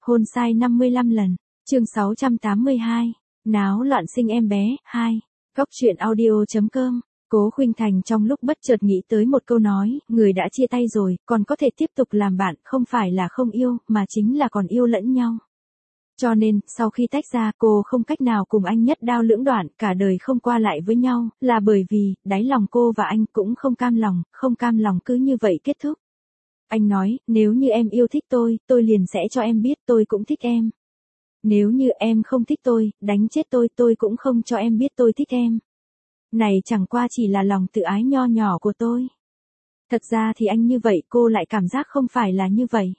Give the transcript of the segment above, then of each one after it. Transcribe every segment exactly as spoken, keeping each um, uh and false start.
Hôn sai năm mươi lăm lần. Chương sáu trăm tám mươi hai. Náo loạn sinh em bé. hai. Góc truyện audio chấm com. Cố Khuynh Thành trong lúc bất chợt nghĩ tới một câu nói, người đã chia tay rồi, còn có thể tiếp tục làm bạn, không phải là không yêu, mà chính là còn yêu lẫn nhau. Cho nên, sau khi tách ra, cô không cách nào cùng anh nhất đao lưỡng đoạn, cả đời không qua lại với nhau, là bởi vì, đáy lòng cô và anh cũng không cam lòng, không cam lòng cứ như vậy kết thúc. Anh nói, nếu như em yêu thích tôi, tôi liền sẽ cho em biết tôi cũng thích em. Nếu như em không thích tôi, đánh chết tôi, tôi cũng không cho em biết tôi thích em. Này chẳng qua chỉ là lòng tự ái nho nhỏ của tôi. Thật ra thì anh như vậy, cô lại cảm giác không phải là như vậy.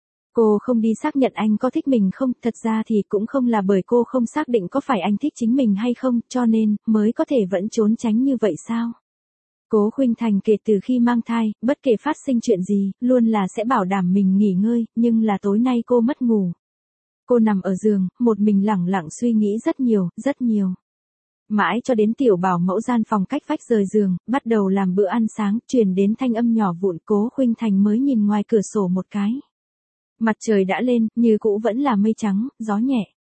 Cô không đi xác nhận anh có thích mình không, thật ra thì cũng không là bởi cô không xác định có phải anh thích chính mình hay không, cho nên, mới có thể vẫn trốn tránh như vậy sao? Cố Khuynh Thành kể từ khi mang thai, bất kể phát sinh chuyện gì, luôn là sẽ bảo đảm mình nghỉ ngơi, nhưng là tối nay cô mất ngủ. Cô nằm ở giường, một mình lẳng lặng suy nghĩ rất nhiều, rất nhiều. Mãi cho đến tiểu bảo mẫu gian phòng cách vách rời giường, bắt đầu làm bữa ăn sáng, truyền đến thanh âm nhỏ vụn, Cố Khuynh Thành mới nhìn ngoài cửa sổ một cái. Mặt trời đã lên, như cũ vẫn là mây trắng, gió nhẹ.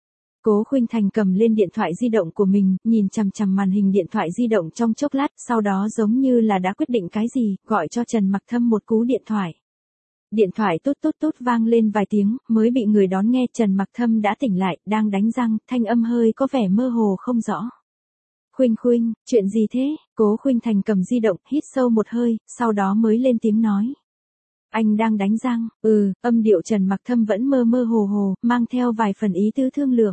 Cố Khuynh Thành cầm lên điện thoại di động của mình, nhìn chằm chằm màn hình điện thoại di động trong chốc lát, sau đó giống như là đã quyết định cái gì, gọi cho Trần Mặc Thâm một cú điện thoại. Điện thoại tút tút tút vang lên vài tiếng, mới bị người đón nghe. Trần Mặc Thâm đã tỉnh lại, đang đánh răng, thanh âm hơi có vẻ mơ hồ không rõ. Khuynh Khuynh, chuyện gì thế? Cố Khuynh Thành cầm di động, hít sâu một hơi, sau đó mới lên tiếng nói. Anh đang đánh răng, ừ, âm điệu Trần Mặc Thâm vẫn mơ mơ hồ hồ, mang theo vài phần ý tứ thương lượng.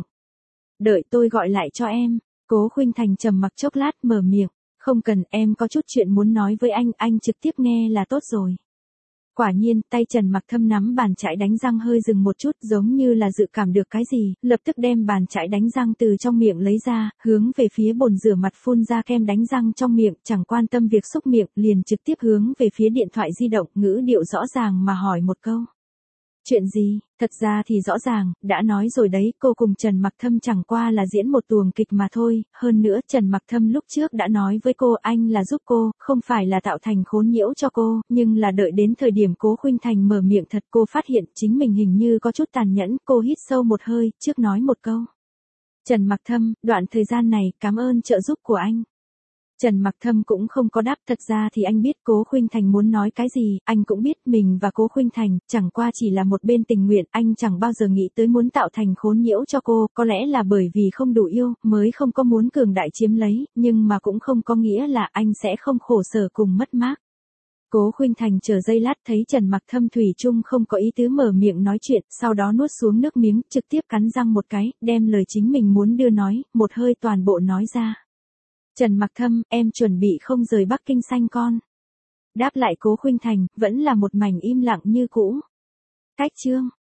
Đợi tôi gọi lại cho em. Cố Khuynh Thành trầm mặc chốc lát mở miệng. Không cần, em có chút chuyện muốn nói với anh, anh trực tiếp nghe là tốt rồi. Quả nhiên, tay Trần Mặc Thâm nắm bàn chải đánh răng hơi dừng một chút, giống như là dự cảm được cái gì, lập tức đem bàn chải đánh răng từ trong miệng lấy ra, hướng về phía bồn rửa mặt phun ra kem đánh răng trong miệng, chẳng quan tâm việc xúc miệng, liền trực tiếp hướng về phía điện thoại di động, ngữ điệu rõ ràng mà hỏi một câu. Chuyện gì? Thật ra thì rõ ràng, đã nói rồi đấy, cô cùng Trần Mặc Thâm chẳng qua là diễn một tuồng kịch mà thôi, hơn nữa Trần Mặc Thâm lúc trước đã nói với cô anh là giúp cô, không phải là tạo thành khốn nhiễu cho cô, nhưng là đợi đến thời điểm Cố Khuynh Thành mở miệng thật cô phát hiện chính mình hình như có chút tàn nhẫn, cô hít sâu một hơi, trước nói một câu. Trần Mặc Thâm, đoạn thời gian này, cảm ơn trợ giúp của anh. Trần Mặc Thâm cũng không có đáp, thật ra thì anh biết Cố Khuynh Thành muốn nói cái gì, anh cũng biết mình và Cố Khuynh Thành, chẳng qua chỉ là một bên tình nguyện, anh chẳng bao giờ nghĩ tới muốn tạo thành khốn nhiễu cho cô, có lẽ là bởi vì không đủ yêu, mới không có muốn cường đại chiếm lấy, nhưng mà cũng không có nghĩa là anh sẽ không khổ sở cùng mất mát. Cố Khuynh Thành chờ giây lát thấy Trần Mặc Thâm thủy chung không có ý tứ mở miệng nói chuyện, sau đó nuốt xuống nước miếng, trực tiếp cắn răng một cái, đem lời chính mình muốn đưa nói, một hơi toàn bộ nói ra. Trần Mặc Thâm, em chuẩn bị không rời Bắc Kinh sanh con. Đáp lại Cố Khuynh Thành, vẫn là một mảnh im lặng như cũ. Cách chương.